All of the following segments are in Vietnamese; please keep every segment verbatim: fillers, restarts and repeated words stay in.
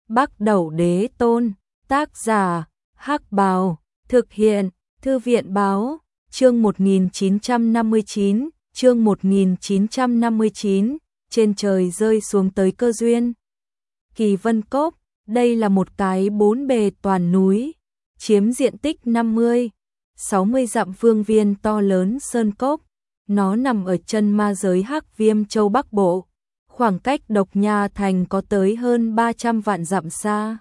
Bắc Đẩu Đế Tôn, tác giả, Hắc Bào, thực hiện, Thư viện Báo, chương một nghìn chín trăm năm mươi chín, chương một nghìn chín trăm năm mươi chín, trên trời rơi xuống tới cơ duyên. Kỳ Vân Cốc, đây là một cái bốn bề toàn núi, chiếm diện tích năm mươi, sáu mươi dặm phương viên to lớn sơn cốc, nó nằm ở chân ma giới Hắc Viêm Châu Bắc Bộ. Khoảng cách Độc Nha Thành có tới hơn ba trăm vạn dặm xa.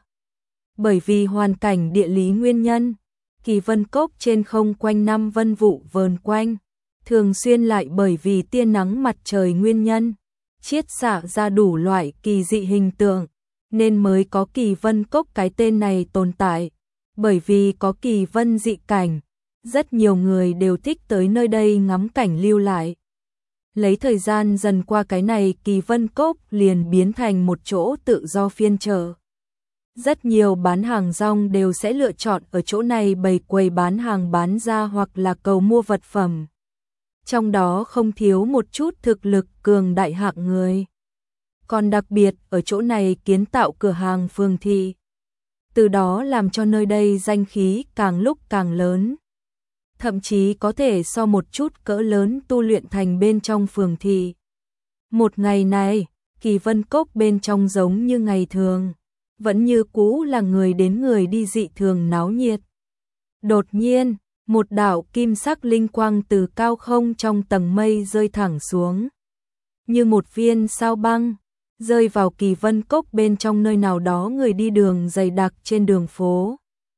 Bởi vì hoàn cảnh địa lý nguyên nhân, Kỳ Vân Cốc trên không quanh năm vân vụ vờn quanh, thường xuyên lại bởi vì tia nắng mặt trời nguyên nhân, chiết xạ ra đủ loại kỳ dị hình tượng, nên mới có Kỳ Vân Cốc cái tên này tồn tại. Bởi vì có kỳ vân dị cảnh, rất nhiều người đều thích tới nơi đây ngắm cảnh lưu lại. Lấy thời gian dần qua, cái này Kỳ Vân Cốc liền biến thành một chỗ tự do phiên chợ. Rất nhiều bán hàng rong đều sẽ lựa chọn ở chỗ này bày quầy bán hàng bán ra hoặc là cầu mua vật phẩm. Trong đó không thiếu một chút thực lực cường đại hạng người. Còn đặc biệt ở chỗ này kiến tạo cửa hàng phường thị. Từ đó làm cho nơi đây danh khí càng lúc càng lớn. Thậm chí có thể so một chút cỡ lớn tu luyện thành bên trong phường thị. Một ngày này, Kỳ Vân Cốc bên trong giống như ngày thường, vẫn như cũ là người đến người đi dị thường náo nhiệt. Đột nhiên, một đạo kim sắc linh quang từ cao không trong tầng mây rơi thẳng xuống, như một viên sao băng, rơi vào Kỳ Vân Cốc bên trong nơi nào đó người đi đường dày đặc trên đường phố.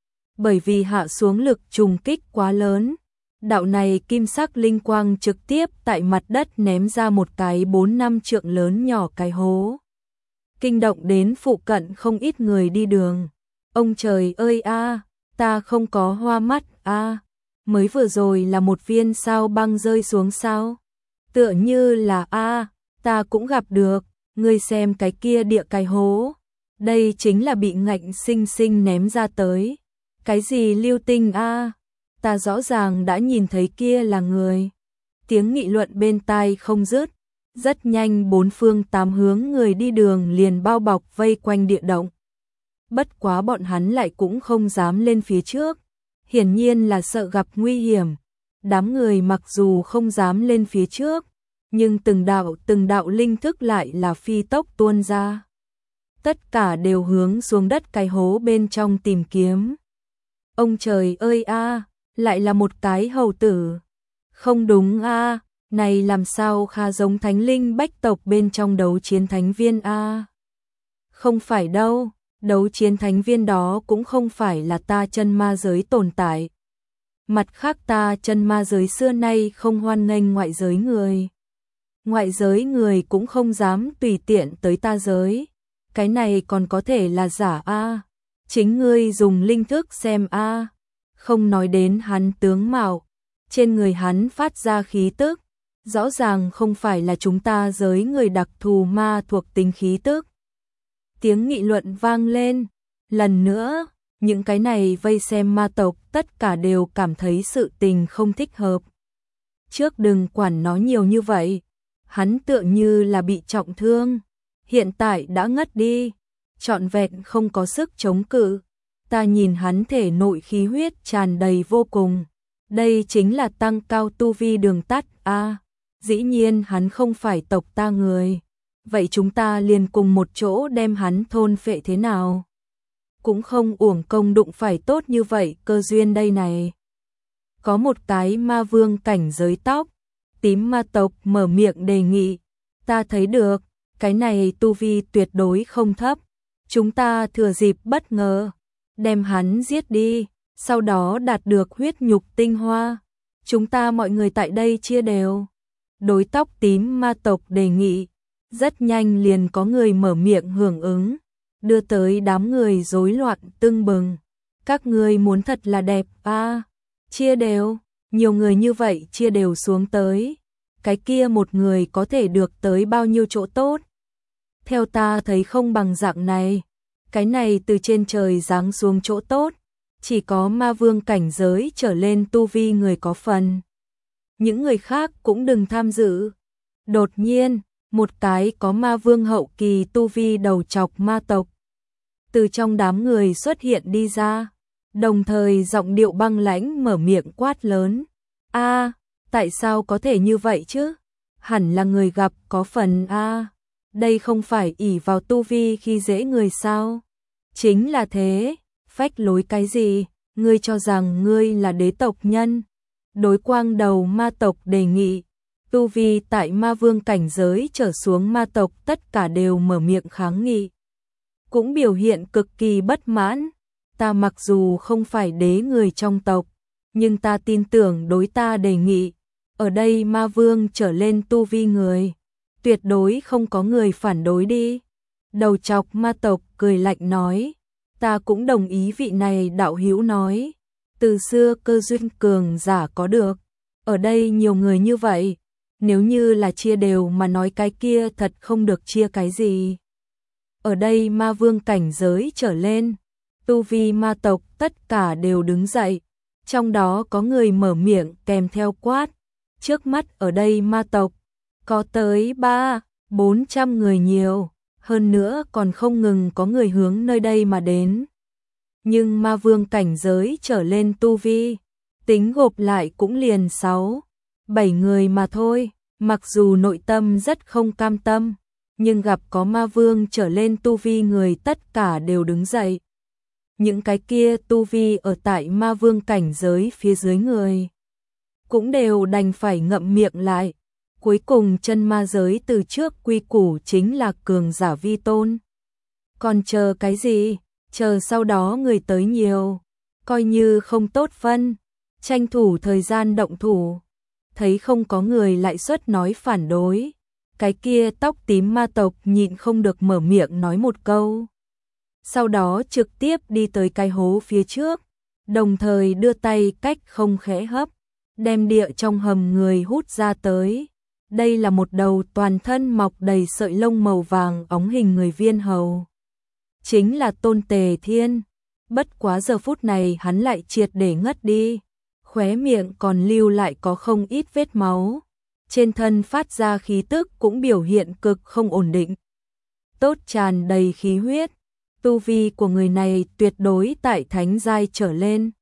Bởi vì hạ xuống lực trùng kích quá lớn, đạo này kim sắc linh quang trực tiếp tại mặt đất ném ra một cái bốn năm trượng lớn nhỏ cái hố. Kinh động đến phụ cận không ít người đi đường. Ông trời ơi a, ta không có hoa mắt a, mới vừa rồi là một viên sao băng rơi xuống sao? Tựa như là a, ta cũng gặp được, ngươi xem cái kia địa cái hố, đây chính là bị ngạnh sinh sinh ném ra tới. Cái gì lưu tinh a? Ta rõ ràng đã nhìn thấy kia là người. Tiếng nghị luận bên tai không dứt, rất nhanh bốn phương tám hướng người đi đường liền bao bọc vây quanh địa động. Bất quá bọn hắn lại cũng không dám lên phía trước, hiển nhiên là sợ gặp nguy hiểm. Đám người mặc dù không dám lên phía trước, nhưng từng đạo từng đạo linh thức lại là phi tốc tuôn ra. Tất cả đều hướng xuống đất cái hố bên trong tìm kiếm. Ông trời ơi a, lại là một cái hầu tử. Không đúng a, này làm sao khá giống thánh linh bách tộc bên trong đấu chiến thánh viên a. Không phải đâu, đấu chiến thánh viên đó cũng không phải là ta chân ma giới tồn tại. Mặt khác ta chân ma giới xưa nay không hoan nghênh ngoại giới người. Ngoại giới người cũng không dám tùy tiện tới ta giới. Cái này còn có thể là giả a. Chính ngươi dùng linh thức xem a. Không nói đến hắn tướng mạo, trên người hắn phát ra khí tức, rõ ràng không phải là chúng ta giới người đặc thù ma thuộc tính khí tức. Tiếng nghị luận vang lên, lần nữa, những cái này vây xem ma tộc tất cả đều cảm thấy sự tình không thích hợp. Trước đừng quản nó nhiều như vậy, hắn tựa như là bị trọng thương, hiện tại đã ngất đi, trọn vẹn không có sức chống cự. Ta nhìn hắn thể nội khí huyết tràn đầy vô cùng. Đây chính là tăng cao tu vi đường tắt a. À, dĩ nhiên hắn không phải tộc ta người. Vậy chúng ta liền cùng một chỗ đem hắn thôn phệ thế nào? Cũng không uổng công đụng phải tốt như vậy cơ duyên đây này. Có một cái ma vương cảnh giới tóc tím ma tộc mở miệng đề nghị. Ta thấy được, cái này tu vi tuyệt đối không thấp. Chúng ta thừa dịp bất ngờ, đem hắn giết đi, sau đó đạt được huyết nhục tinh hoa. Chúng ta mọi người tại đây chia đều. Đối tóc tím ma tộc đề nghị, rất nhanh liền có người mở miệng hưởng ứng, đưa tới đám người rối loạn tưng bừng. Các ngươi muốn thật là đẹp a, à, chia đều, nhiều người như vậy chia đều xuống tới. Cái kia một người có thể được tới bao nhiêu chỗ tốt? Theo ta thấy không bằng dạng này. Cái này từ trên trời giáng xuống chỗ tốt, chỉ có ma vương cảnh giới trở lên tu vi người có phần. Những người khác cũng đừng tham dự. Đột nhiên, một cái có ma vương hậu kỳ tu vi đầu chọc ma tộc từ trong đám người xuất hiện đi ra, đồng thời giọng điệu băng lãnh mở miệng quát lớn. A, tại sao có thể như vậy chứ? Hẳn là người gặp có phần a. Đây không phải ỷ vào tu vi khi dễ người sao? Chính là thế, phách lối cái gì? Ngươi cho rằng ngươi là đế tộc nhân? Đối quang đầu ma tộc đề nghị. Tu vi tại ma vương cảnh giới trở xuống ma tộc tất cả đều mở miệng kháng nghị. Cũng biểu hiện cực kỳ bất mãn. Ta mặc dù không phải đế người trong tộc, nhưng ta tin tưởng đối ta đề nghị. Ở đây ma vương trở lên tu vi người, tuyệt đối không có người phản đối đi. Đầu chọc ma tộc cười lạnh nói. Ta cũng đồng ý vị này đạo hữu nói. Từ xưa cơ duyên cường giả có được. Ở đây nhiều người như vậy. Nếu như là chia đều mà nói cái kia thật không được chia cái gì. Ở đây ma vương cảnh giới trở lên. Tu vi ma tộc tất cả đều đứng dậy. Trong đó có người mở miệng kèm theo quát. Trước mắt ở đây ma tộc có tới ba, bốn trăm người nhiều. Hơn nữa còn không ngừng có người hướng nơi đây mà đến. Nhưng ma vương cảnh giới trở lên tu vi, tính gộp lại cũng liền sáu, bảy người mà thôi. Mặc dù nội tâm rất không cam tâm, nhưng gặp có ma vương trở lên tu vi người tất cả đều đứng dậy. Những cái kia tu vi ở tại ma vương cảnh giới phía dưới người, cũng đều đành phải ngậm miệng lại. Cuối cùng chân ma giới từ trước quy củ chính là cường giả vi tôn. Còn chờ cái gì? Chờ sau đó người tới nhiều, coi như không tốt phân, tranh thủ thời gian động thủ. Thấy không có người lại xuất nói phản đối, cái kia tóc tím ma tộc nhịn không được mở miệng nói một câu. Sau đó trực tiếp đi tới cái hố phía trước, đồng thời đưa tay cách không khẽ hấp, đem địa trong hầm người hút ra tới. Đây là một đầu toàn thân mọc đầy sợi lông màu vàng óng hình người viên hầu. Chính là Tôn Tề Thiên. Bất quá giờ phút này hắn lại triệt để ngất đi. Khóe miệng còn lưu lại có không ít vết máu. Trên thân phát ra khí tức cũng biểu hiện cực không ổn định. Tốt tràn đầy khí huyết. Tu vi của người này tuyệt đối tại thánh giai trở lên.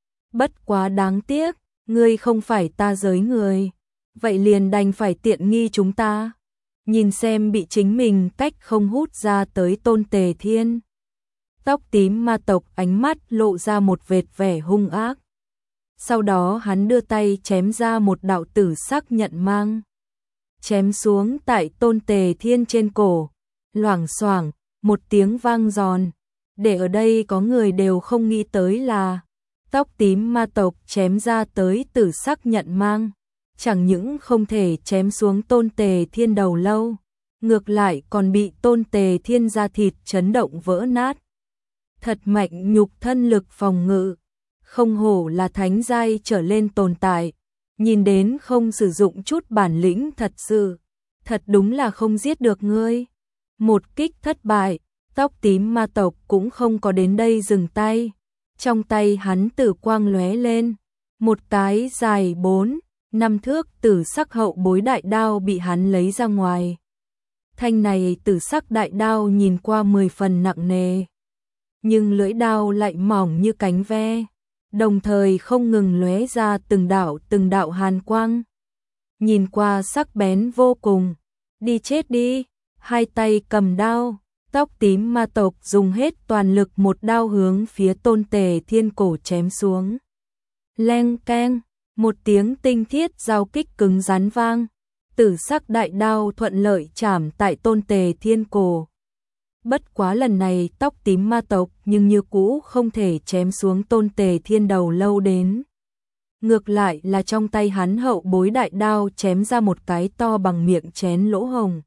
Bất quá đáng tiếc, ngươi không phải ta giới người. Vậy liền đành phải tiện nghi chúng ta. Nhìn xem bị chính mình cách không hút ra tới Tôn Tề Thiên. Tóc tím ma tộc ánh mắt lộ ra một vệt vẻ hung ác. Sau đó hắn đưa tay chém ra một đạo tử sắc nhận mang. Chém xuống tại Tôn Tề Thiên trên cổ. Loảng xoảng, một tiếng vang giòn. Để ở đây có người đều không nghĩ tới là tóc tím ma tộc chém ra tới tử sắc nhận mang. Chẳng những không thể chém xuống Tôn Tề Thiên đầu lâu, ngược lại còn bị Tôn Tề Thiên da thịt chấn động vỡ nát. Thật mạnh nhục thân lực phòng ngự, không hổ là thánh giai trở lên tồn tại, nhìn đến không sử dụng chút bản lĩnh thật sự, thật đúng là không giết được ngươi. Một kích thất bại, tóc tím ma tộc cũng không có đến đây dừng tay, trong tay hắn tử quang lóe lên, một cái dài bốn năm thước tử sắc hậu bối đại đao bị hắn lấy ra ngoài. Thanh này tử sắc đại đao nhìn qua mười phần nặng nề, nhưng lưỡi đao lại mỏng như cánh ve, đồng thời không ngừng lóe ra từng đạo từng đạo hàn quang. Nhìn qua sắc bén vô cùng. Đi chết đi, hai tay cầm đao, tóc tím ma tộc dùng hết toàn lực một đao hướng phía Tôn Tề Thiên cổ chém xuống. Leng keng. Một tiếng tinh thiết giao kích cứng rắn vang, tử sắc đại đao thuận lợi chạm tại Tôn Tề Thiên cổ. Bất quá lần này tóc tím ma tộc nhưng như cũ không thể chém xuống Tôn Tề Thiên đầu lâu đến. Ngược lại là trong tay hắn hậu bối đại đao chém ra một cái to bằng miệng chén lỗ hồng.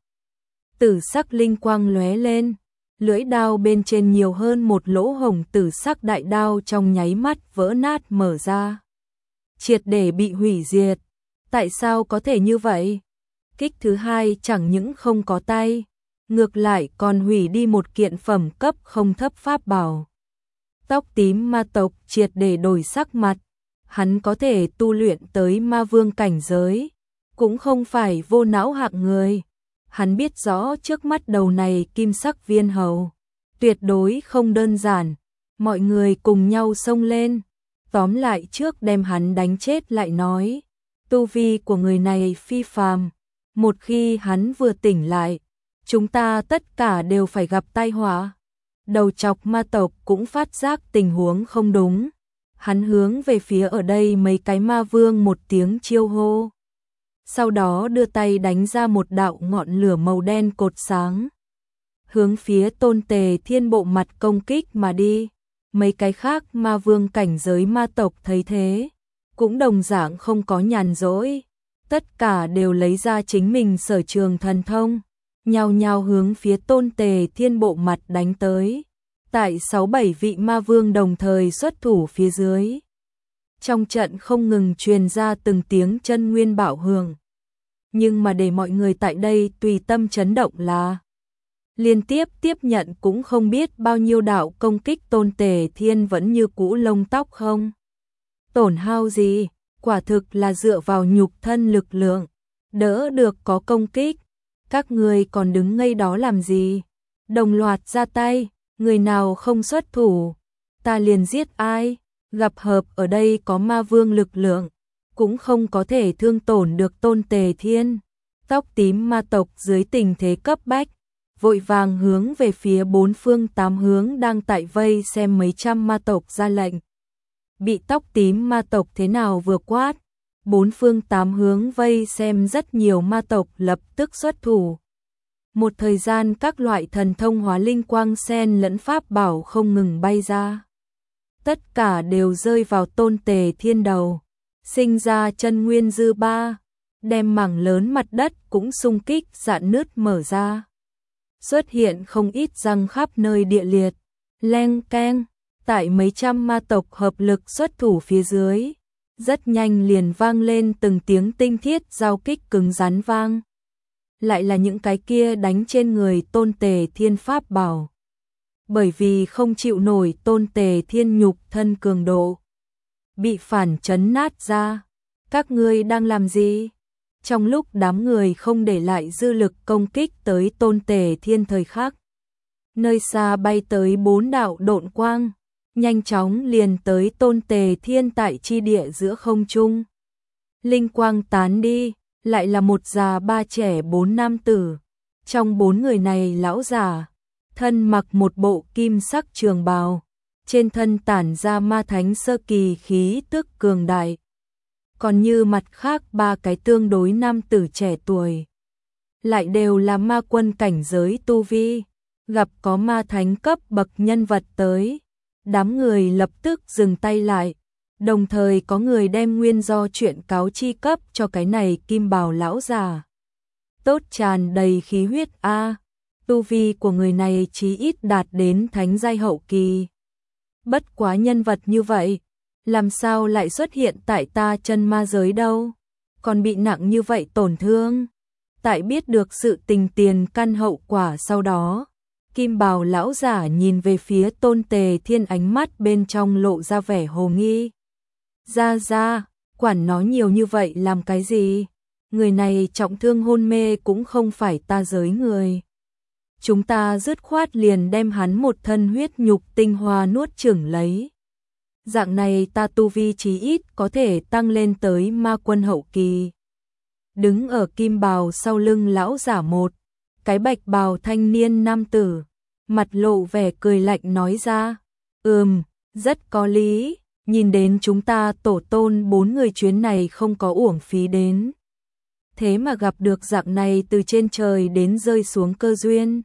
Tử sắc linh quang lóe lên, lưỡi đao bên trên nhiều hơn một lỗ hồng tử sắc đại đao trong nháy mắt vỡ nát mở ra. Triệt để bị hủy diệt. Tại sao có thể như vậy? Kích thứ hai chẳng những không có tay, ngược lại còn hủy đi một kiện phẩm cấp không thấp pháp bảo. Tóc tím ma tộc triệt để đổi sắc mặt, hắn có thể tu luyện tới ma vương cảnh giới, cũng không phải vô não hạng người. Hắn biết rõ trước mắt đầu này kim sắc viên hầu, tuyệt đối không đơn giản. Mọi người cùng nhau xông lên, tóm lại trước đem hắn đánh chết lại nói. Tu vi của người này phi phàm, một khi hắn vừa tỉnh lại, chúng ta tất cả đều phải gặp tai họa. Đầu chọc ma tộc cũng phát giác tình huống không đúng. Hắn hướng về phía ở đây mấy cái ma vương một tiếng chiêu hô. Sau đó đưa tay đánh ra một đạo ngọn lửa màu đen cột sáng. Hướng phía Tôn Tề Thiên bộ mặt công kích mà đi. Mấy cái khác ma vương cảnh giới ma tộc thấy thế, cũng đồng dạng không có nhàn rỗi. Tất cả đều lấy ra chính mình sở trường thần thông, nhao nhao hướng phía Tôn Tề Thiên bộ mặt đánh tới. Tại sáu bảy vị ma vương đồng thời xuất thủ phía dưới. Trong trận không ngừng truyền ra từng tiếng chân nguyên bạo hưởng. Nhưng mà để mọi người tại đây tùy tâm chấn động là liên tiếp tiếp nhận cũng không biết bao nhiêu đạo công kích. Tôn Tề Thiên vẫn như cũ lông tóc không tổn hao gì, quả thực là dựa vào nhục thân lực lượng, đỡ được có công kích. Các người còn đứng ngây đó làm gì? Đồng loạt ra tay, người nào không xuất thủ, ta liền giết ai. Gặp hợp ở đây có ma vương lực lượng, cũng không có thể thương tổn được Tôn Tề Thiên. Tóc tím ma tộc dưới tình thế cấp bách, vội vàng hướng về phía bốn phương tám hướng đang tại vây xem mấy trăm ma tộc ra lệnh. Bị tóc tím ma tộc thế nào vừa quát, bốn phương tám hướng vây xem rất nhiều ma tộc lập tức xuất thủ. Một thời gian các loại thần thông hóa linh quang sen lẫn pháp bảo không ngừng bay ra. Tất cả đều rơi vào Tôn Tề Thiên đầu, sinh ra chân nguyên dư ba, đem mảng lớn mặt đất cũng xung kích rạn nứt mở ra. Xuất hiện không ít răng khắp nơi địa liệt, leng keng, tại mấy trăm ma tộc hợp lực xuất thủ phía dưới. Rất nhanh liền vang lên từng tiếng tinh thiết giao kích cứng rắn vang. Lại là những cái kia đánh trên người Tôn Tề Thiên pháp bảo. Bởi vì không chịu nổi Tôn Tề Thiên nhục thân cường độ, bị phản chấn nát ra. Các ngươi đang làm gì? Trong lúc đám người không để lại dư lực công kích tới Tôn Tề Thiên thời khắc, nơi xa bay tới bốn đạo độn quang, nhanh chóng liền tới Tôn Tề Thiên tại chi địa giữa không trung. Linh quang tán đi, lại là một già ba trẻ bốn nam tử. Trong bốn người này lão già, thân mặc một bộ kim sắc trường bào, trên thân tản ra ma thánh sơ kỳ khí tức cường đại. Còn như mặt khác ba cái tương đối nam tử trẻ tuổi, lại đều là ma quân cảnh giới tu vi. Gặp có ma thánh cấp bậc nhân vật tới, đám người lập tức dừng tay lại, đồng thời có người đem nguyên do chuyện cáo chi cấp cho cái này kim bào lão già. Tốt, tràn đầy khí huyết a, tu vi của người này chí ít đạt đến thánh giai hậu kỳ. Bất quá nhân vật như vậy, làm sao lại xuất hiện tại ta chân ma giới đâu, còn bị nặng như vậy tổn thương. Tại biết được sự tình tiền căn hậu quả sau đó, kim bào lão giả nhìn về phía Tôn Tề Thiên, ánh mắt bên trong lộ ra vẻ hồ nghi. Ra ra, quản nó nhiều như vậy làm cái gì? Người này trọng thương hôn mê cũng không phải ta giới người. Chúng ta dứt khoát liền đem hắn một thân huyết nhục tinh hoa nuốt chửng lấy. Dạng này ta tu vi chí ít có thể tăng lên tới ma quân hậu kỳ. Đứng ở kim bào sau lưng lão giả một, cái bạch bào thanh niên nam tử, mặt lộ vẻ cười lạnh nói ra. Ừm, rất có lý, nhìn đến chúng ta tổ tôn bốn người chuyến này không có uổng phí đến. Thế mà gặp được dạng này từ trên trời đến rơi xuống cơ duyên.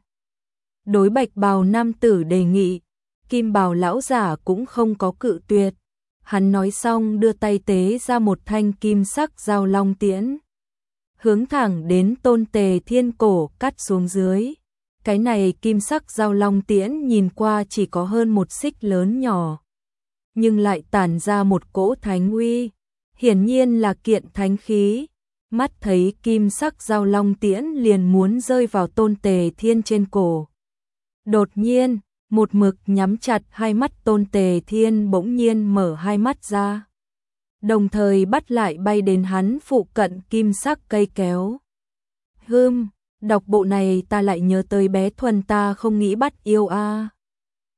Đối bạch bào nam tử đề nghị, kim bào lão giả cũng không có cự tuyệt. Hắn nói xong đưa tay tế ra một thanh kim sắc dao long tiễn, hướng thẳng đến Tôn Tề Thiên cổ cắt xuống dưới. Cái này kim sắc dao long tiễn nhìn qua chỉ có hơn một xích lớn nhỏ, nhưng lại tản ra một cỗ thánh uy, hiển nhiên là kiện thánh khí. Mắt thấy kim sắc dao long tiễn liền muốn rơi vào Tôn Tề Thiên trên cổ. Đột nhiên, một mực nhắm chặt hai mắt Tôn Tề Thiên bỗng nhiên mở hai mắt ra, đồng thời bắt lại bay đến hắn phụ cận kim sắc cây kéo. Hừm, đọc bộ này ta lại nhớ tới bé Thuần ta không nghĩ bắt yêu a.